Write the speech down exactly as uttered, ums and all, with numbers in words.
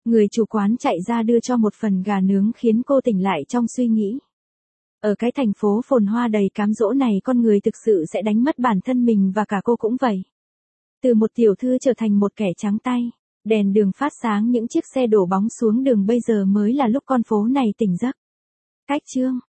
Người chủ quán chạy ra đưa cho một phần gà nướng khiến cô tỉnh lại trong suy nghĩ. Ở cái thành phố phồn hoa đầy cám dỗ này con người thực sự sẽ đánh mất bản thân mình và cả cô cũng vậy. Từ một tiểu thư trở thành một kẻ trắng tay, đèn đường phát sáng những chiếc xe đổ bóng xuống đường bây giờ mới là lúc con phố này tỉnh giấc. Cách chương